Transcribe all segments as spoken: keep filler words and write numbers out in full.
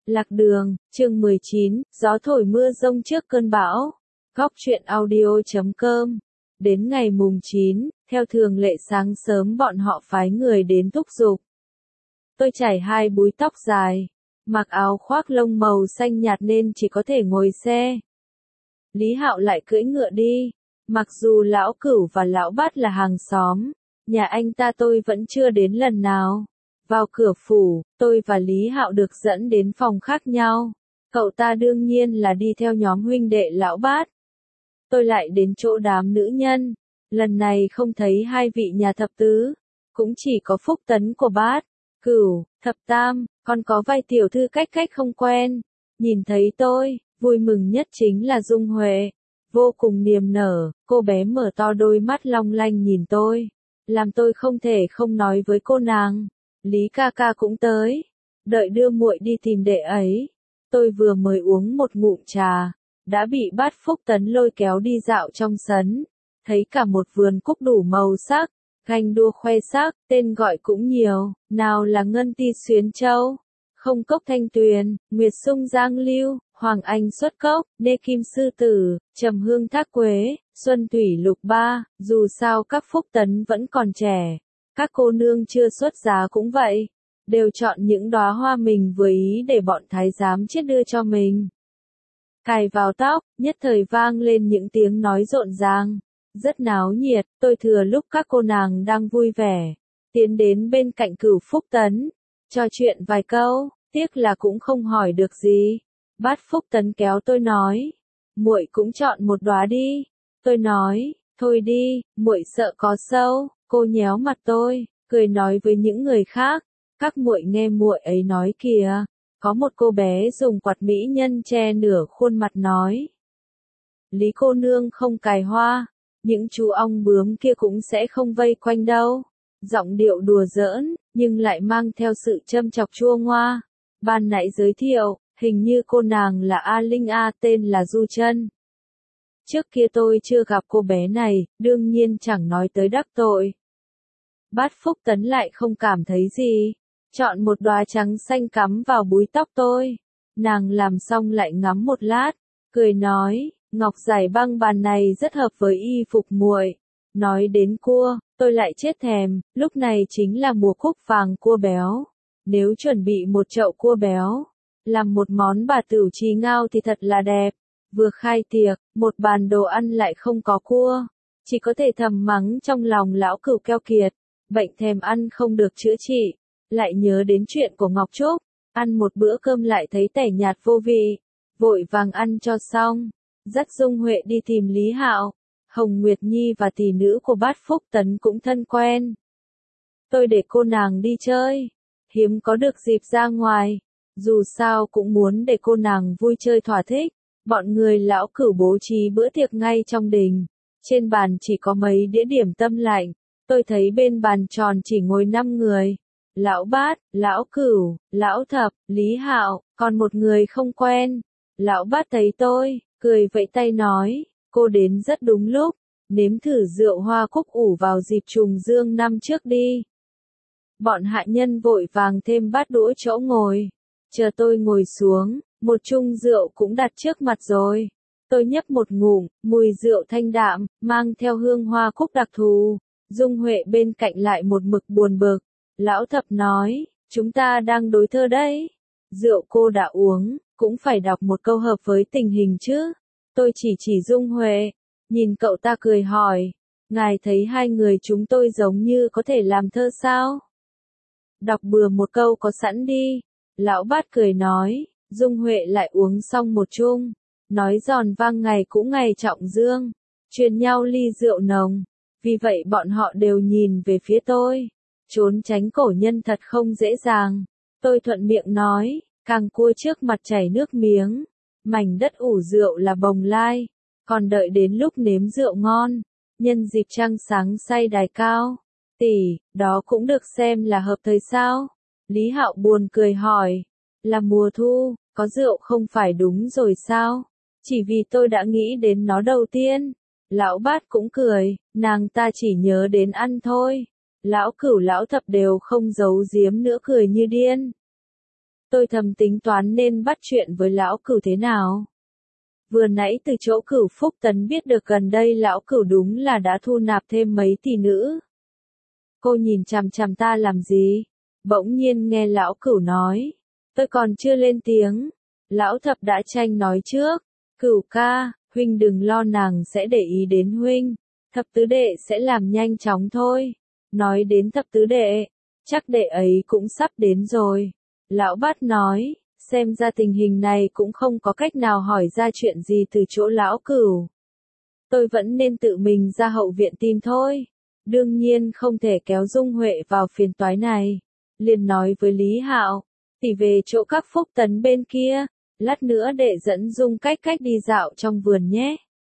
Lạc đường, chương mười chín, gió thổi mưa rông trước cơn bão. Góc truyện audio chấm com. Đến ngày mùng chín, theo thường lệ sáng sớm bọn họ phái người đến thúc giục. Tôi chải hai búi tóc dài, mặc áo khoác lông màu xanh nhạt nên chỉ có thể ngồi xe. Lý Hạo lại cưỡi ngựa đi, mặc dù lão Cửu và lão Bát là hàng xóm, nhà anh ta tôi vẫn chưa đến lần nào. Vào cửa phủ, tôi và Lý Hạo được dẫn đến phòng khác nhau. Cậu ta đương nhiên là đi theo nhóm huynh đệ lão Bát. Tôi lại đến chỗ đám nữ nhân. Lần này không thấy hai vị nhà thập tứ, cũng chỉ có Phúc Tấn của Bát, Cửu, Thập Tam, còn có vài tiểu thư cách cách không quen. Nhìn thấy tôi, vui mừng nhất chính là Dung Huệ. Vô cùng niềm nở, cô bé mở to đôi mắt long lanh nhìn tôi, làm tôi không thể không nói với cô nàng. Lý ca ca cũng tới, đợi đưa muội đi tìm đệ ấy. Tôi vừa mới uống một ngụm trà, đã bị Bát Phúc Tấn lôi kéo đi dạo trong sân, thấy cả một vườn cúc đủ màu sắc, ganh đua khoe sắc, tên gọi cũng nhiều, nào là Ngân Ti Xuyến Châu, Không Cốc Thanh Tuyền, Nguyệt Sung Giang Lưu, Hoàng Anh Xuất Cốc, Nê Kim Sư Tử, Trầm Hương Thác Quế, Xuân Thủy Lục Ba. Dù sao các Phúc Tấn vẫn còn trẻ, các cô nương chưa xuất giá cũng vậy, đều chọn những đóa hoa mình vừa ý để bọn thái giám chiết đưa cho mình. Cài vào tóc, nhất thời vang lên những tiếng nói rộn ràng, rất náo nhiệt. Tôi thừa lúc các cô nàng đang vui vẻ, tiến đến bên cạnh Cửu Phúc Tấn, trò chuyện vài câu, tiếc là cũng không hỏi được gì. Bát Phúc Tấn kéo tôi nói, muội cũng chọn một đóa đi. Tôi nói, thôi đi, muội sợ có sâu. Cô nhéo mặt tôi, cười nói với những người khác, các muội nghe muội ấy nói kìa. Có một cô bé dùng quạt mỹ nhân che nửa khuôn mặt nói, Lý cô nương không cài hoa, những chú ong bướm kia cũng sẽ không vây quanh đâu. Giọng điệu đùa giỡn, nhưng lại mang theo sự châm chọc chua ngoa. Ban nãy giới thiệu, hình như cô nàng là A Linh A, tên là Du Trân. Trước kia tôi chưa gặp cô bé này, đương nhiên chẳng nói tới đắc tội. Bát Phúc Tấn lại không cảm thấy gì, chọn một đóa trắng xanh cắm vào búi tóc tôi. Nàng làm xong lại ngắm một lát, cười nói, ngọc giải băng bàn này rất hợp với y phục muội. Nói đến cua, tôi lại chết thèm, lúc này chính là mùa cúc vàng cua béo. Nếu chuẩn bị một chậu cua béo, làm một món bà tửu trí ngao thì thật là đẹp. Vừa khai tiệc, một bàn đồ ăn lại không có cua, chỉ có thể thầm mắng trong lòng lão Cửu keo kiệt, bệnh thèm ăn không được chữa trị. Lại nhớ đến chuyện của Ngọc Trúc, ăn một bữa cơm lại thấy tẻ nhạt vô vị, vội vàng ăn cho xong, dắt Dung Huệ đi tìm Lý Hạo. Hồng Nguyệt Nhi và tỷ nữ của Bát Phúc Tấn cũng thân quen. Tôi để cô nàng đi chơi, hiếm có được dịp ra ngoài, dù sao cũng muốn để cô nàng vui chơi thỏa thích. Bọn người lão Cửu bố trí bữa tiệc ngay trong đình, trên bàn chỉ có mấy đĩa điểm tâm lạnh. Tôi thấy bên bàn tròn chỉ ngồi năm người, lão Bát, lão Cửu, lão Thập, Lý Hạo, còn một người không quen. Lão Bát thấy tôi, cười vẫy tay nói, cô đến rất đúng lúc, nếm thử rượu hoa cúc ủ vào dịp trùng dương năm trước đi. Bọn hạ nhân vội vàng thêm bát đũa chỗ ngồi, chờ tôi ngồi xuống, một chung rượu cũng đặt trước mặt rồi. Tôi nhấp một ngụm, mùi rượu thanh đạm, mang theo hương hoa cúc đặc thù. Dung Huệ bên cạnh lại một mực buồn bực. Lão Thập nói, chúng ta đang đối thơ đấy. Rượu cô đã uống, cũng phải đọc một câu hợp với tình hình chứ. Tôi chỉ chỉ Dung Huệ, nhìn cậu ta cười hỏi, ngài thấy hai người chúng tôi giống như có thể làm thơ sao? Đọc bừa một câu có sẵn đi. Lão Bát cười nói, Dung Huệ lại uống xong một chung, nói giòn vang ngày cũng ngày trọng dương, truyền nhau ly rượu nồng. Vì vậy bọn họ đều nhìn về phía tôi, trốn tránh cổ nhân thật không dễ dàng. Tôi thuận miệng nói, càng cua trước mặt chảy nước miếng, mảnh đất ủ rượu là bồng lai, còn đợi đến lúc nếm rượu ngon, nhân dịp trăng sáng say đài cao. Tỷ, đó cũng được xem là hợp thời sao? Lý Hạo buồn cười hỏi, là mùa thu, có rượu không phải đúng rồi sao? Chỉ vì tôi đã nghĩ đến nó đầu tiên. Lão Bát cũng cười, nàng ta chỉ nhớ đến ăn thôi. Lão Cửu lão Thập đều không giấu giếm nữa cười như điên. Tôi thầm tính toán nên bắt chuyện với lão Cửu thế nào. Vừa nãy từ chỗ Cửu Phúc Tấn biết được gần đây lão Cửu đúng là đã thu nạp thêm mấy tỷ nữ. Cô nhìn chằm chằm ta làm gì? Bỗng nhiên nghe lão Cửu nói. Tôi còn chưa lên tiếng. Lão Thập đã tranh nói trước. Cửu ca, huynh đừng lo, nàng sẽ để ý đến huynh. Thập tứ đệ sẽ làm nhanh chóng thôi. Nói đến thập tứ đệ, chắc đệ ấy cũng sắp đến rồi. Lão Bát nói, xem ra tình hình này cũng không có cách nào hỏi ra chuyện gì từ chỗ lão Cửu. Tôi vẫn nên tự mình ra hậu viện tìm thôi. Đương nhiên không thể kéo Dung Huệ vào phiền toái này. Liền nói với Lý Hạo, tỷ về chỗ các Phúc Tấn bên kia, lát nữa đệ dẫn Dung cách cách đi dạo trong vườn nhé.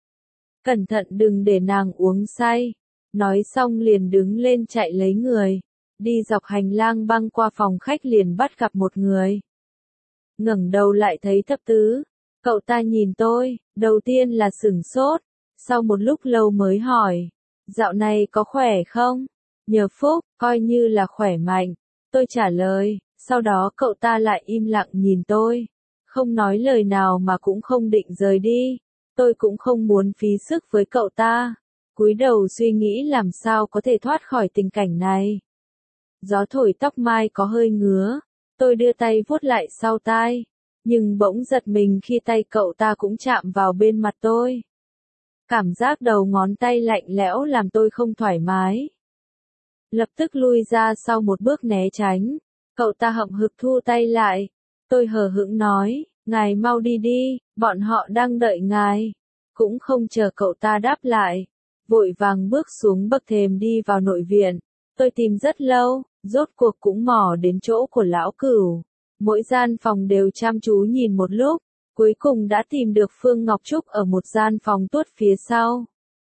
Cẩn thận đừng để nàng uống say. Nói xong liền đứng lên chạy lấy người. Đi dọc hành lang băng qua phòng khách liền bắt gặp một người. Ngẩng đầu lại thấy Thập Tứ. Cậu ta nhìn tôi, đầu tiên là sửng sốt. Sau một lúc lâu mới hỏi. Dạo này có khỏe không? Nhờ phúc, coi như là khỏe mạnh. Tôi trả lời, sau đó cậu ta lại im lặng nhìn tôi. Không nói lời nào mà cũng không định rời đi. Tôi cũng không muốn phí sức với cậu ta. Cúi đầu suy nghĩ làm sao có thể thoát khỏi tình cảnh này. Gió thổi tóc mai có hơi ngứa. Tôi đưa tay vuốt lại sau tai. Nhưng bỗng giật mình khi tay cậu ta cũng chạm vào bên mặt tôi. Cảm giác đầu ngón tay lạnh lẽo làm tôi không thoải mái. Lập tức lui ra sau một bước né tránh. Cậu ta hậm hực thu tay lại. Tôi hờ hững nói, ngài mau đi đi, bọn họ đang đợi ngài. Cũng không chờ cậu ta đáp lại. Vội vàng bước xuống bậc thềm đi vào nội viện. Tôi tìm rất lâu, rốt cuộc cũng mò đến chỗ của lão Cửu. Mỗi gian phòng đều chăm chú nhìn một lúc. Cuối cùng đã tìm được Phương Ngọc Trúc ở một gian phòng tuốt phía sau.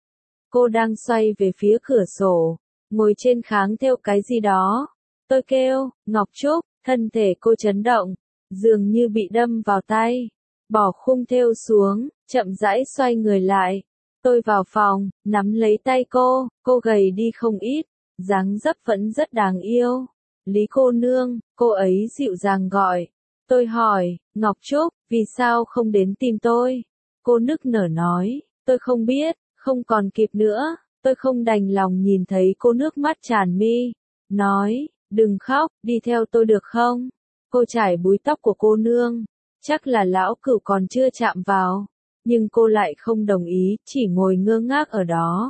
Cô đang xoay về phía cửa sổ, ngồi trên kháng thêu cái gì đó. Tôi kêu, Ngọc Trúc, thân thể cô chấn động, dường như bị đâm vào tay. Bỏ khung thêu xuống, chậm rãi xoay người lại. Tôi vào phòng, nắm lấy tay cô, cô gầy đi không ít, dáng dấp vẫn rất đáng yêu. Lý cô nương, cô ấy dịu dàng gọi. Tôi hỏi, Ngọc Trúc, vì sao không đến tìm tôi? Cô nức nở nói, tôi không biết, không còn kịp nữa. Tôi không đành lòng nhìn thấy cô nước mắt tràn mi. Nói, đừng khóc, đi theo tôi được không? Cô chải búi tóc của cô nương. Chắc là lão Cửu còn chưa chạm vào. Nhưng cô lại không đồng ý, chỉ ngồi ngơ ngác ở đó.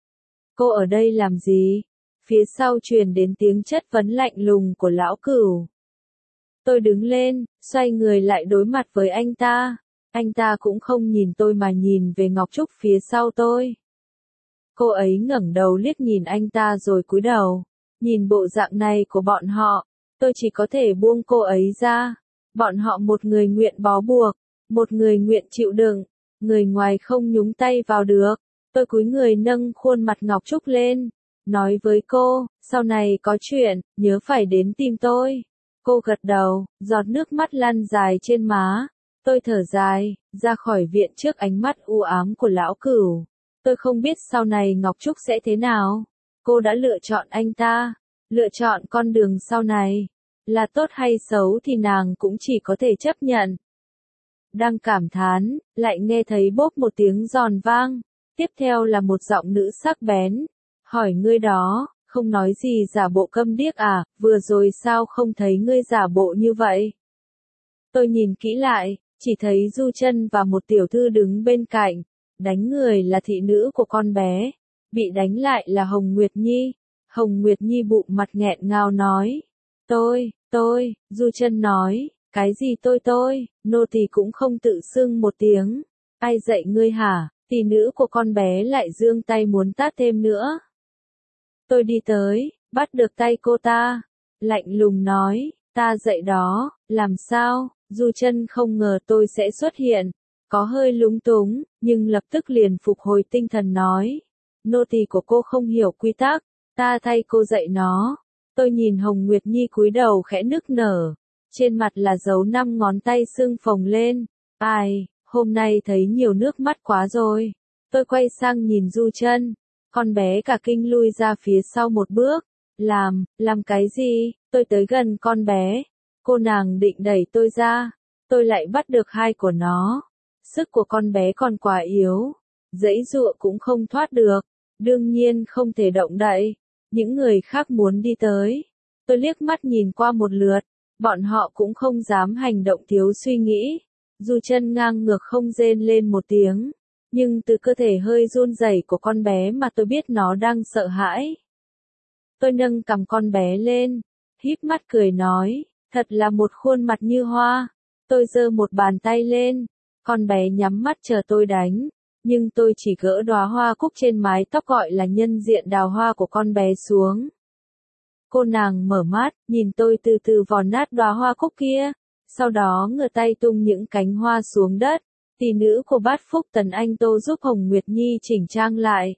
Cô ở đây làm gì? Phía sau truyền đến tiếng chất vấn lạnh lùng của lão Cửu. Tôi đứng lên, xoay người lại đối mặt với anh ta. Anh ta cũng không nhìn tôi mà nhìn về Ngọc Trúc phía sau tôi. Cô ấy ngẩng đầu liếc nhìn anh ta rồi cúi đầu. Nhìn bộ dạng này của bọn họ, tôi chỉ có thể buông cô ấy ra. Bọn họ một người nguyện bó buộc, một người nguyện chịu đựng, người ngoài không nhúng tay vào được. Tôi cúi người nâng khuôn mặt Ngọc Trúc lên, nói với cô, sau này có chuyện, nhớ phải đến tìm tôi. Cô gật đầu, giọt nước mắt lăn dài trên má. Tôi thở dài, ra khỏi viện trước ánh mắt u ám của lão Cửu. Tôi không biết sau này Ngọc Trúc sẽ thế nào. Cô đã lựa chọn anh ta, lựa chọn con đường sau này. Là tốt hay xấu thì nàng cũng chỉ có thể chấp nhận. Đang cảm thán, lại nghe thấy bốp một tiếng giòn vang. Tiếp theo là một giọng nữ sắc bén. Hỏi ngươi đó, không nói gì giả bộ câm điếc à, vừa rồi sao không thấy ngươi giả bộ như vậy? Tôi nhìn kỹ lại, chỉ thấy Du Chân và một tiểu thư đứng bên cạnh. Đánh người là thị nữ của con bé. Bị đánh lại là Hồng Nguyệt Nhi. Hồng Nguyệt Nhi bụng mặt nghẹn ngào nói. Tôi, tôi, Du Chân nói, cái gì tôi tôi, nô tỳ cũng không tự xưng một tiếng. Ai dạy ngươi hả? Tỷ nữ của con bé lại giương tay muốn tát thêm nữa. Tôi đi tới, bắt được tay cô ta. Lạnh lùng nói, ta dạy đó, làm sao? Du Chân không ngờ tôi sẽ xuất hiện. Có hơi lúng túng, nhưng lập tức liền phục hồi tinh thần nói. Nô tỳ của cô không hiểu quy tắc, ta thay cô dạy nó. Tôi nhìn Hồng Nguyệt Nhi cúi đầu khẽ nức nở. Trên mặt là dấu năm ngón tay sưng phồng lên. Ai, hôm nay thấy nhiều nước mắt quá rồi. Tôi quay sang nhìn Du Chân. Con bé cả kinh lui ra phía sau một bước. Làm, làm cái gì? Tôi tới gần con bé. Cô nàng định đẩy tôi ra, tôi lại bắt được hai của nó. Sức của con bé còn quá yếu, giãy giụa cũng không thoát được, đương nhiên không thể động đậy. Những người khác muốn đi tới, tôi liếc mắt nhìn qua một lượt, bọn họ cũng không dám hành động thiếu suy nghĩ. Du Chân ngang ngược không rên lên một tiếng, nhưng từ cơ thể hơi run rẩy của con bé mà tôi biết nó đang sợ hãi. Tôi nâng cằm con bé lên, híp mắt cười nói, thật là một khuôn mặt như hoa. Tôi giơ một bàn tay lên, con bé nhắm mắt chờ tôi đánh, nhưng tôi chỉ gỡ đóa hoa cúc trên mái tóc gọi là nhân diện đào hoa của con bé xuống. Cô nàng mở mắt, nhìn tôi từ từ vò nát đóa hoa cúc kia, sau đó ngửa tay tung những cánh hoa xuống đất. Tỷ nữ của Bát Phúc Tần Anh Tô giúp Hồng Nguyệt Nhi chỉnh trang lại.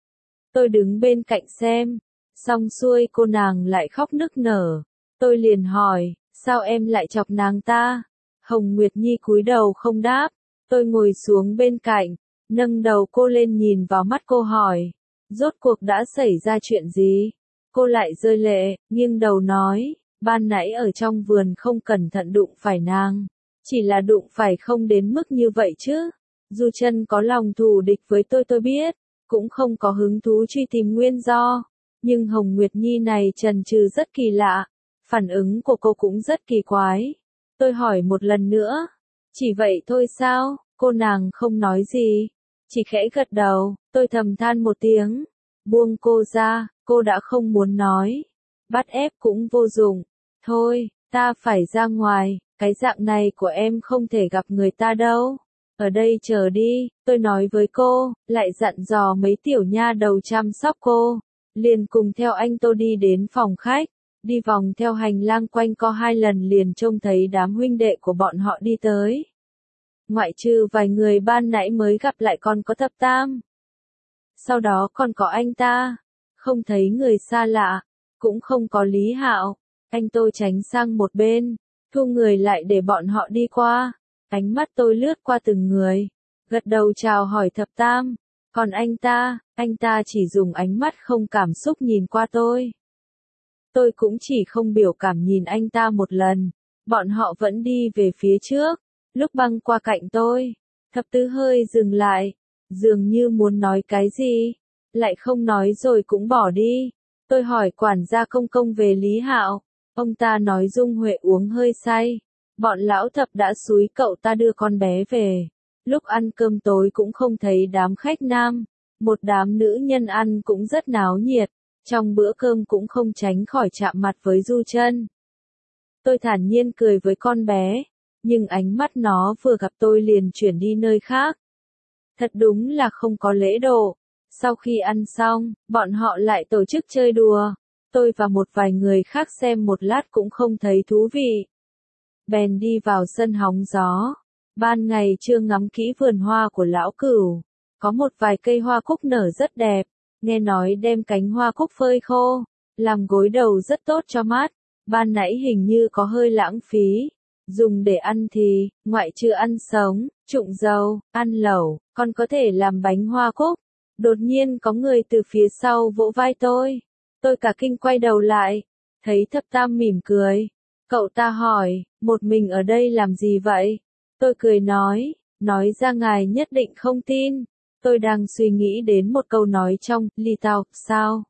Tôi đứng bên cạnh xem, xong xuôi cô nàng lại khóc nức nở. Tôi liền hỏi, sao em lại chọc nàng ta? Hồng Nguyệt Nhi cúi đầu không đáp. Tôi ngồi xuống bên cạnh, nâng đầu cô lên nhìn vào mắt cô hỏi, rốt cuộc đã xảy ra chuyện gì? Cô lại rơi lệ, nghiêng đầu nói, ban nãy ở trong vườn không cẩn thận đụng phải nàng. Chỉ là đụng phải không đến mức như vậy chứ. Du Chân có lòng thù địch với tôi tôi biết, cũng không có hứng thú truy tìm nguyên do. Nhưng Hồng Nguyệt Nhi này chần chừ rất kỳ lạ, phản ứng của cô cũng rất kỳ quái. Tôi hỏi một lần nữa, chỉ vậy thôi sao? Cô nàng không nói gì, chỉ khẽ gật đầu. Tôi thầm than một tiếng, buông cô ra, cô đã không muốn nói. Bắt ép cũng vô dụng. Thôi, ta phải ra ngoài, cái dạng này của em không thể gặp người ta đâu. Ở đây chờ đi, tôi nói với cô, lại dặn dò mấy tiểu nha đầu chăm sóc cô. Liền cùng theo anh Tô đi đến phòng khách, đi vòng theo hành lang quanh co hai lần liền trông thấy đám huynh đệ của bọn họ đi tới. Ngoại trừ vài người ban nãy mới gặp lại còn có Thập Tam. Sau đó còn có anh ta, không thấy người xa lạ, cũng không có Lý Hạo. Anh Tô tránh sang một bên, thu người lại để bọn họ đi qua. Ánh mắt tôi lướt qua từng người, gật đầu chào hỏi Thập Tam. Còn anh ta, anh ta chỉ dùng ánh mắt không cảm xúc nhìn qua tôi. Tôi cũng chỉ không biểu cảm nhìn anh ta một lần. Bọn họ vẫn đi về phía trước. Lúc băng qua cạnh tôi, Thập Tứ hơi dừng lại, dường như muốn nói cái gì, lại không nói rồi cũng bỏ đi. Tôi hỏi quản gia Công Công về Lý Hạo, ông ta nói Dung Huệ uống hơi say, bọn lão Thập đã xúi cậu ta đưa con bé về. Lúc ăn cơm tối cũng không thấy đám khách nam, một đám nữ nhân ăn cũng rất náo nhiệt, trong bữa cơm cũng không tránh khỏi chạm mặt với Du Chân. Tôi thản nhiên cười với con bé, nhưng ánh mắt nó vừa gặp tôi liền chuyển đi nơi khác. Thật đúng là không có lễ độ. Sau khi ăn xong, bọn họ lại tổ chức chơi đùa. Tôi và một vài người khác xem một lát cũng không thấy thú vị. Bèn đi vào sân hóng gió. Ban ngày chưa ngắm kỹ vườn hoa của lão Cửu. Có một vài cây hoa cúc nở rất đẹp. Nghe nói đem cánh hoa cúc phơi khô, làm gối đầu rất tốt cho mắt. Ban nãy hình như có hơi lãng phí. Dùng để ăn thì, ngoại trừ ăn sống, trụng dâu, ăn lẩu, còn có thể làm bánh hoa cúc. Đột nhiên có người từ phía sau vỗ vai tôi. Tôi cả kinh quay đầu lại, thấy Thập Tam mỉm cười. Cậu ta hỏi, một mình ở đây làm gì vậy? Tôi cười nói, nói ra ngài nhất định không tin. Tôi đang suy nghĩ đến một câu nói trong Ly Tao, sao?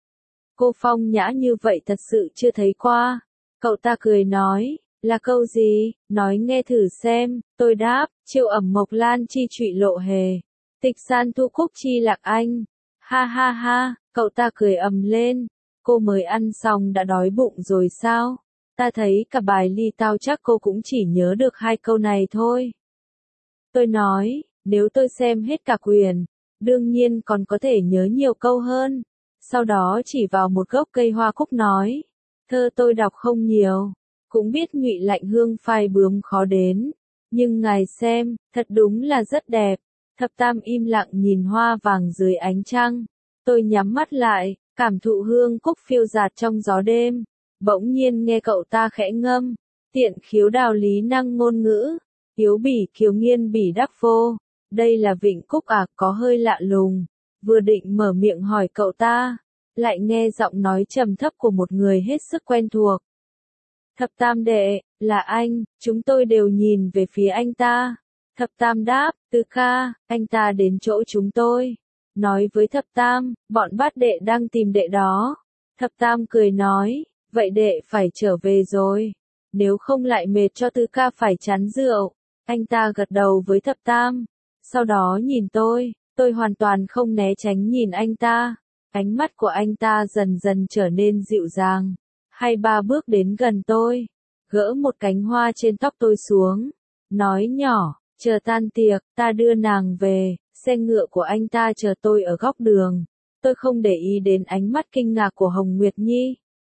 Cô phong nhã như vậy thật sự chưa thấy qua. Cậu ta cười nói, là câu gì? Nói nghe thử xem. Tôi đáp, Triệu ẩm mộc lan chi trụy lộ hề. Tịch san thu cúc chi lạc anh. Ha ha ha, cậu ta cười ầm lên. Cô mới ăn xong đã đói bụng rồi sao? Ta thấy cả bài Ly Tao chắc cô cũng chỉ nhớ được hai câu này thôi. Tôi nói, nếu tôi xem hết cả quyển, đương nhiên còn có thể nhớ nhiều câu hơn. Sau đó chỉ vào một gốc cây hoa cúc nói, thơ tôi đọc không nhiều, cũng biết Ngụy Lạnh Hương phai bướm khó đến, nhưng ngài xem, thật đúng là rất đẹp. Thập Tam im lặng nhìn hoa vàng dưới ánh trăng. Tôi nhắm mắt lại, cảm thụ hương cúc phiêu dạt trong gió đêm. Bỗng nhiên nghe cậu ta khẽ ngâm, tiện khiếu đào lý năng ngôn ngữ, hiếu bỉ kiều nghiên bỉ đắc vô. Đây là vịnh cúc à, có hơi lạ lùng. Vừa định mở miệng hỏi cậu ta, lại nghe giọng nói trầm thấp của một người hết sức quen thuộc. Thập tam đệ, là anh, chúng tôi đều nhìn về phía anh ta. Thập tam đáp, Từ ca, anh ta đến chỗ chúng tôi. Nói với thập tam, bọn bát đệ đang tìm đệ đó. Thập tam cười nói, vậy đệ phải trở về rồi. Nếu không lại mệt cho Từ ca phải chán rượu. Anh ta gật đầu với thập tam. Sau đó nhìn tôi, tôi hoàn toàn không né tránh nhìn anh ta. Ánh mắt của anh ta dần dần trở nên dịu dàng. Hai ba bước đến gần tôi, gỡ một cánh hoa trên tóc tôi xuống. Nói nhỏ, chờ tan tiệc, ta đưa nàng về. Xe ngựa của anh ta chờ tôi ở góc đường. Tôi không để ý đến ánh mắt kinh ngạc của Hồng Nguyệt Nhi.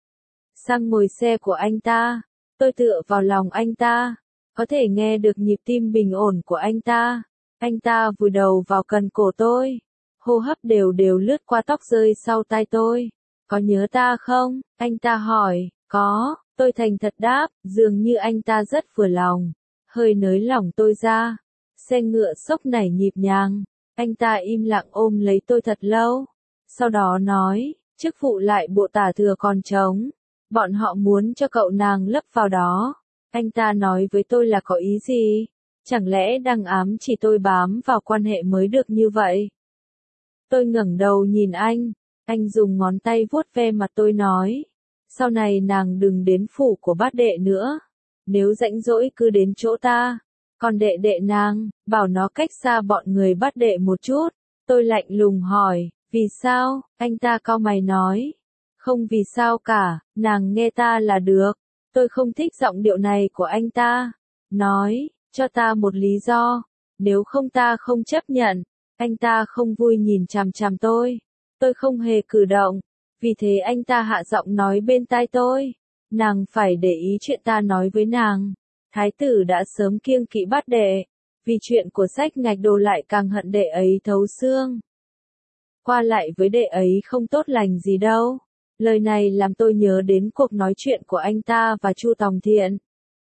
Sang ngồi xe của anh ta, tôi tựa vào lòng anh ta, có thể nghe được nhịp tim bình ổn của anh ta. Anh ta vùi đầu vào cần cổ tôi, hô hấp đều đều lướt qua tóc rơi sau tai tôi. Có nhớ ta không? Anh ta hỏi. Có, tôi thành thật đáp, dường như anh ta rất vừa lòng. Hơi nới lỏng tôi ra. Xe ngựa xốc nảy nhịp nhàng. Anh ta im lặng ôm lấy tôi thật lâu. Sau đó nói, chức vụ lại bộ tả thừa còn trống. Bọn họ muốn cho cậu nàng lấp vào đó. Anh ta nói với tôi là có ý gì? Chẳng lẽ đang ám chỉ tôi bám vào quan hệ mới được như vậy? Tôi ngẩng đầu nhìn anh. Anh dùng ngón tay vuốt ve mặt tôi nói. Sau này nàng đừng đến phủ của bát đệ nữa. Nếu rảnh rỗi cứ đến chỗ ta. Còn đệ đệ nàng, bảo nó cách xa bọn người bát đệ một chút. Tôi lạnh lùng hỏi, vì sao? Anh ta cau mày nói. Không vì sao cả, nàng nghe ta là được. Tôi không thích giọng điệu này của anh ta. Nói, cho ta một lý do. Nếu không ta không chấp nhận. Anh ta không vui nhìn chằm chằm tôi. Tôi không hề cử động. Vì thế anh ta hạ giọng nói bên tai tôi. Nàng phải để ý chuyện ta nói với nàng. Thái tử đã sớm kiêng kỵ bát đệ. Vì chuyện của sách ngạch đồ lại càng hận đệ ấy thấu xương. Qua lại với đệ ấy không tốt lành gì đâu. Lời này làm tôi nhớ đến cuộc nói chuyện của anh ta và Chu Tòng Thiện.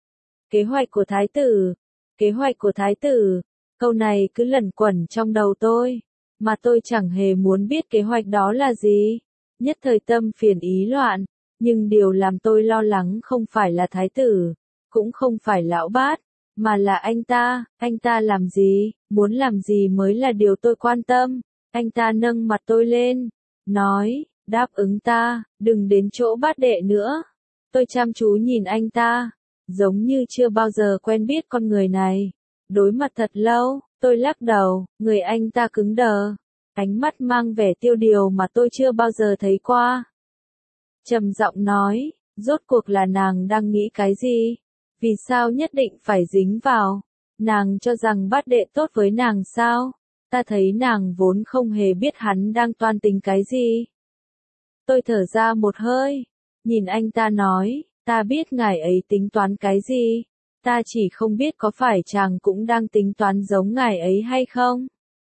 Kế hoạch của thái tử. Kế hoạch của thái tử. Câu này cứ lẩn quẩn trong đầu tôi. Mà tôi chẳng hề muốn biết kế hoạch đó là gì. Nhất thời tâm phiền ý loạn. Nhưng điều làm tôi lo lắng không phải là thái tử. Cũng không phải lão bát. Mà là anh ta. Anh ta làm gì, muốn làm gì mới là điều tôi quan tâm. Anh ta nâng mặt tôi lên. Nói, đáp ứng ta, đừng đến chỗ bát đệ nữa. Tôi chăm chú nhìn anh ta. Giống như chưa bao giờ quen biết con người này. Đối mặt thật lâu, tôi lắc đầu, người anh ta cứng đờ. Ánh mắt mang vẻ tiêu điều mà tôi chưa bao giờ thấy qua. Trầm giọng nói, rốt cuộc là nàng đang nghĩ cái gì? Vì sao nhất định phải dính vào? Nàng cho rằng bát đệ tốt với nàng sao? Ta thấy nàng vốn không hề biết hắn đang toan tính cái gì. Tôi thở ra một hơi, nhìn anh ta nói, ta biết ngài ấy tính toán cái gì. Ta chỉ không biết có phải chàng cũng đang tính toán giống ngài ấy hay không.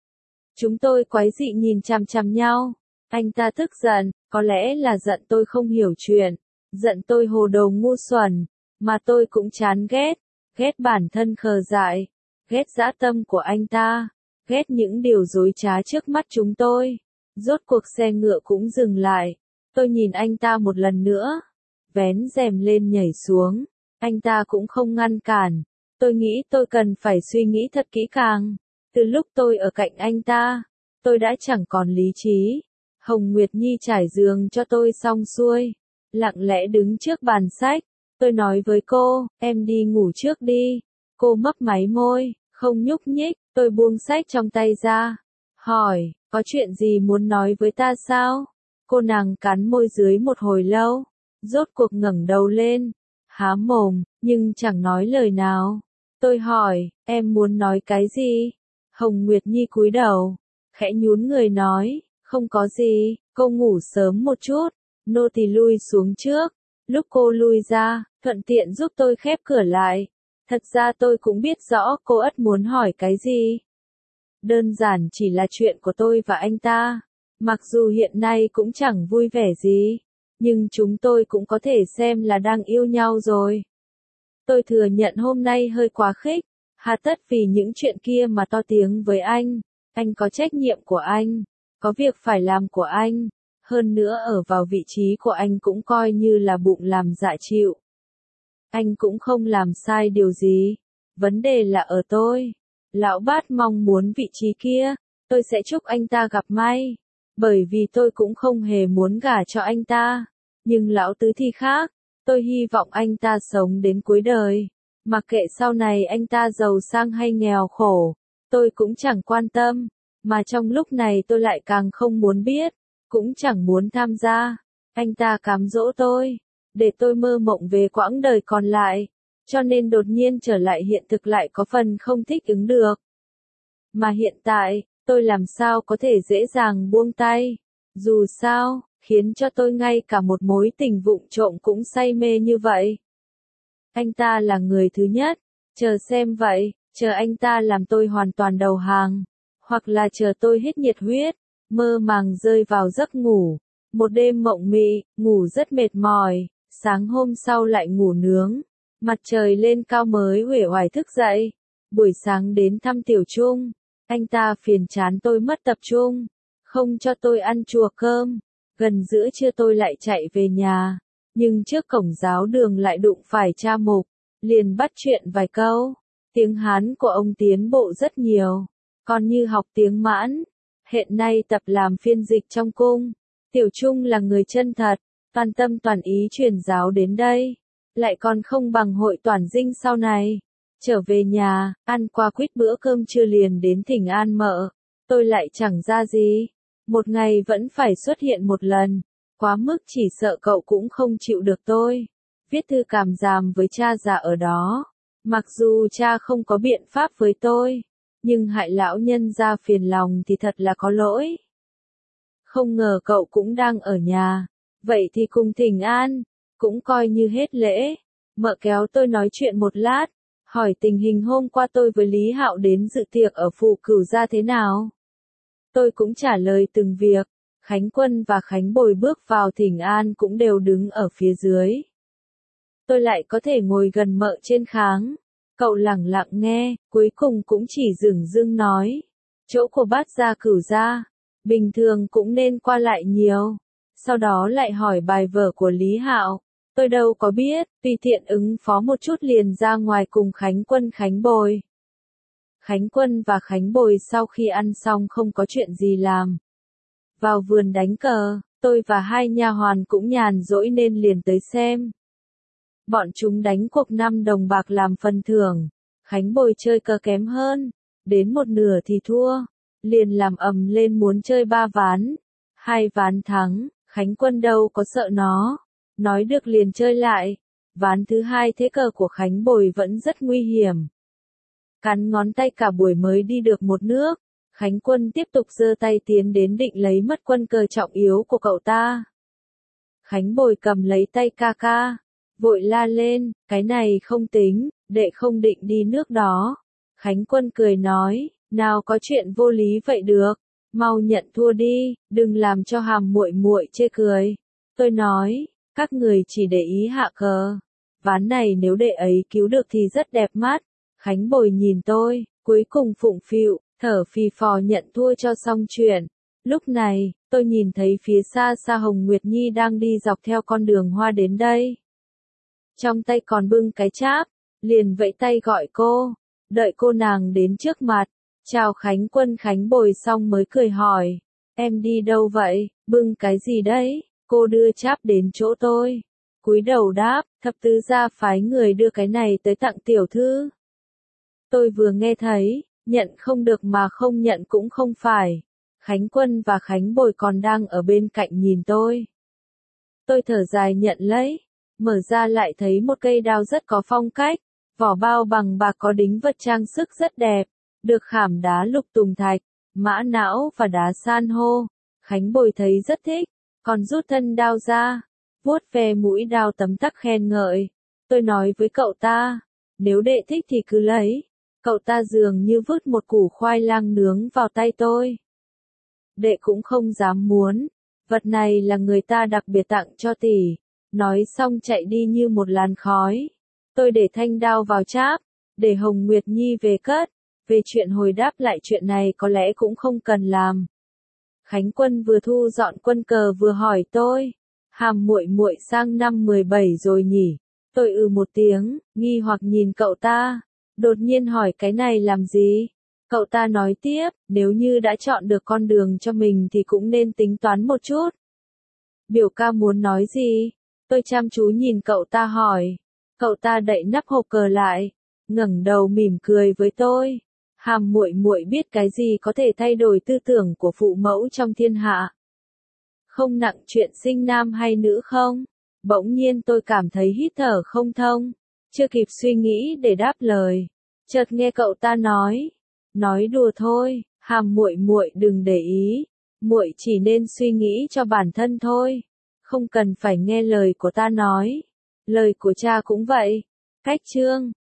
Chúng tôi quái dị nhìn chằm chằm nhau. Anh ta tức giận, có lẽ là giận tôi không hiểu chuyện, giận tôi hồ đồ ngu xuẩn, mà tôi cũng chán ghét, ghét bản thân khờ dại, ghét dã tâm của anh ta, ghét những điều dối trá trước mắt chúng tôi. Rốt cuộc xe ngựa cũng dừng lại, tôi nhìn anh ta một lần nữa, vén rèm lên nhảy xuống, anh ta cũng không ngăn cản. Tôi nghĩ tôi cần phải suy nghĩ thật kỹ càng. Từ lúc tôi ở cạnh anh ta, tôi đã chẳng còn lý trí. Hồng Nguyệt Nhi trải giường cho tôi xong xuôi, lặng lẽ đứng trước bàn sách. Tôi nói với cô, em đi ngủ trước đi. Cô mấp máy môi, không nhúc nhích. Tôi buông sách trong tay ra, hỏi, có chuyện gì muốn nói với ta sao? Cô nàng cắn môi dưới một hồi lâu, rốt cuộc ngẩng đầu lên, há mồm, nhưng chẳng nói lời nào. Tôi hỏi, em muốn nói cái gì? Hồng Nguyệt Nhi cúi đầu, khẽ nhún người nói, không có gì, cô ngủ sớm một chút. Nô tỳ lui xuống trước. Lúc cô lui ra, thuận tiện giúp tôi khép cửa lại. Thật ra tôi cũng biết rõ cô ất muốn hỏi cái gì. Đơn giản chỉ là chuyện của tôi và anh ta. Mặc dù hiện nay cũng chẳng vui vẻ gì, nhưng chúng tôi cũng có thể xem là đang yêu nhau rồi. Tôi thừa nhận hôm nay hơi quá khích, hà tất vì những chuyện kia mà to tiếng với anh. Anh có trách nhiệm của anh, có việc phải làm của anh. Hơn nữa ở vào vị trí của anh cũng coi như là bụng làm dạ chịu. anh cũng không làm sai điều gì. Vấn đề là ở tôi. Lão Bát mong muốn vị trí kia, tôi sẽ chúc anh ta gặp may. Bởi vì tôi cũng không hề muốn gả cho anh ta. Nhưng lão tứ thì khác, tôi hy vọng anh ta sống đến cuối đời. Mặc kệ sau này anh ta giàu sang hay nghèo khổ, tôi cũng chẳng quan tâm. Mà trong lúc này tôi lại càng không muốn biết, cũng chẳng muốn tham gia. Anh ta cám dỗ tôi, để tôi mơ mộng về quãng đời còn lại. Cho nên đột nhiên trở lại hiện thực lại có phần không thích ứng được. Mà hiện tại, tôi làm sao có thể dễ dàng buông tay. Dù sao, khiến cho tôi ngay cả một mối tình vụng trộm cũng say mê như vậy. Anh ta là người thứ nhất, chờ xem vậy, chờ anh ta làm tôi hoàn toàn đầu hàng, hoặc là chờ tôi hết nhiệt huyết, mơ màng rơi vào giấc ngủ. Một đêm mộng mị, ngủ rất mệt mỏi, sáng hôm sau lại ngủ nướng, mặt trời lên cao mới uể oải thức dậy. Buổi sáng đến thăm Tiểu Trung, anh ta phiền chán tôi mất tập trung, không cho tôi ăn chùa cơm. Gần giữa trưa tôi lại chạy về nhà, nhưng trước cổng giáo đường lại đụng phải cha mục, liền bắt chuyện vài câu. Tiếng Hán của ông tiến bộ rất nhiều, còn như học tiếng Mãn. Hiện nay tập làm phiên dịch trong cung. Tiểu Trung là người chân thật, toàn tâm toàn ý truyền giáo đến đây, lại còn không bằng Hội Toản Dinh sau này. Trở về nhà, ăn qua quýt bữa cơm trưa liền đến thỉnh an mợ. Tôi lại chẳng ra gì. Một ngày vẫn phải xuất hiện một lần. Quá mức chỉ sợ cậu cũng không chịu được tôi. Viết thư cảm giảm với cha già ở đó. Mặc dù cha không có biện pháp với tôi, nhưng hại lão nhân ra phiền lòng thì thật là có lỗi. Không ngờ cậu cũng đang ở nhà. Vậy thì cùng thỉnh an, cũng coi như hết lễ. Mợ kéo tôi nói chuyện một lát, hỏi tình hình hôm qua tôi với Lý Hạo đến dự tiệc ở Phù Cửu Gia thế nào. Tôi cũng trả lời từng việc. Khánh Quân và Khánh Bồi bước vào thỉnh an cũng đều đứng ở phía dưới. Tôi lại có thể ngồi gần mợ trên kháng. Cậu lẳng lặng nghe, cuối cùng cũng chỉ dửng dưng nói. Chỗ của Bát Gia Cửu Gia, bình thường cũng nên qua lại nhiều. Sau đó lại hỏi bài vở của Lý Hạo. Tôi đâu có biết, tùy tiện ứng phó một chút liền ra ngoài cùng Khánh Quân Khánh Bồi. Khánh Quân và Khánh Bồi sau khi ăn xong không có chuyện gì làm. Vào vườn đánh cờ, tôi và hai nha hoàn cũng nhàn rỗi nên liền tới xem. Bọn chúng đánh cuộc năm đồng bạc làm phần thưởng. Khánh Bồi chơi cờ kém hơn, đến một nửa thì thua, liền làm ầm lên muốn chơi ba ván. Hai ván thắng, Khánh Quân đâu có sợ nó, nói được liền chơi lại. Ván thứ hai thế cờ của Khánh Bồi vẫn rất nguy hiểm. Cắn ngón tay cả buổi mới đi được một nước. Khánh Quân tiếp tục giơ tay tiến đến định lấy mất quân cờ trọng yếu của cậu ta. Khánh Bồi cầm lấy tay ca ca, vội la lên, cái này không tính, đệ không định đi nước đó. Khánh Quân cười nói, nào có chuyện vô lý vậy được, mau nhận thua đi, đừng làm cho hàm muội muội chê cười. Tôi nói, các người chỉ để ý hạ cờ, ván này nếu đệ ấy cứu được thì rất đẹp mắt. Khánh Bồi nhìn tôi, cuối cùng phụng phịu, thở phì phò nhận thua cho xong chuyện. Lúc này, tôi nhìn thấy phía xa xa Hồng Nguyệt Nhi đang đi dọc theo con đường hoa đến đây. Trong tay còn bưng cái cháp, liền vẫy tay gọi cô, đợi cô nàng đến trước mặt. Chào Khánh Quân Khánh Bồi xong mới cười hỏi, em đi đâu vậy, bưng cái gì đấy? Cô đưa cháp đến chỗ tôi, cúi đầu đáp, thập tứ gia phái người đưa cái này tới tặng tiểu thư. Tôi vừa nghe thấy, nhận không được mà không nhận cũng không phải. Khánh Quân và Khánh Bồi còn đang ở bên cạnh nhìn tôi. Tôi thở dài nhận lấy, mở ra lại thấy một cây đao rất có phong cách, vỏ bao bằng bạc có đính vật trang sức rất đẹp, được khảm đá lục tùng thạch, mã não và đá san hô. Khánh Bồi thấy rất thích, còn rút thân đao ra, vuốt ve mũi đao tấm tắc khen ngợi. Tôi nói với cậu ta, nếu đệ thích thì cứ lấy. Cậu ta dường như vứt một củ khoai lang nướng vào tay tôi. Đệ cũng không dám muốn, vật này là người ta đặc biệt tặng cho tỷ. Nói xong chạy đi như một làn khói. Tôi để thanh đao vào cháp, để Hồng Nguyệt Nhi về cất. Về chuyện hồi đáp lại chuyện này có lẽ cũng không cần làm. Khánh Quân vừa thu dọn quân cờ vừa hỏi tôi, hàm muội muội sang năm mười bảy rồi nhỉ? Tôi ừ một tiếng, nghi hoặc nhìn cậu ta. Đột nhiên hỏi cái này làm gì? Cậu ta nói tiếp, nếu như đã chọn được con đường cho mình thì cũng nên tính toán một chút. Biểu ca muốn nói gì? Tôi chăm chú nhìn cậu ta hỏi. Cậu ta đậy nắp hộp cờ lại, ngẩng đầu mỉm cười với tôi. Hàm muội muội biết cái gì có thể thay đổi tư tưởng của phụ mẫu trong thiên hạ? Không nặng chuyện sinh nam hay nữ không? Bỗng nhiên tôi cảm thấy hít thở không thông, chưa kịp suy nghĩ để đáp lời, chợt nghe cậu ta nói, nói đùa thôi, Hàm muội muội đừng để ý, muội chỉ nên suy nghĩ cho bản thân thôi, không cần phải nghe lời của ta nói. Lời của cha cũng vậy. Cách chương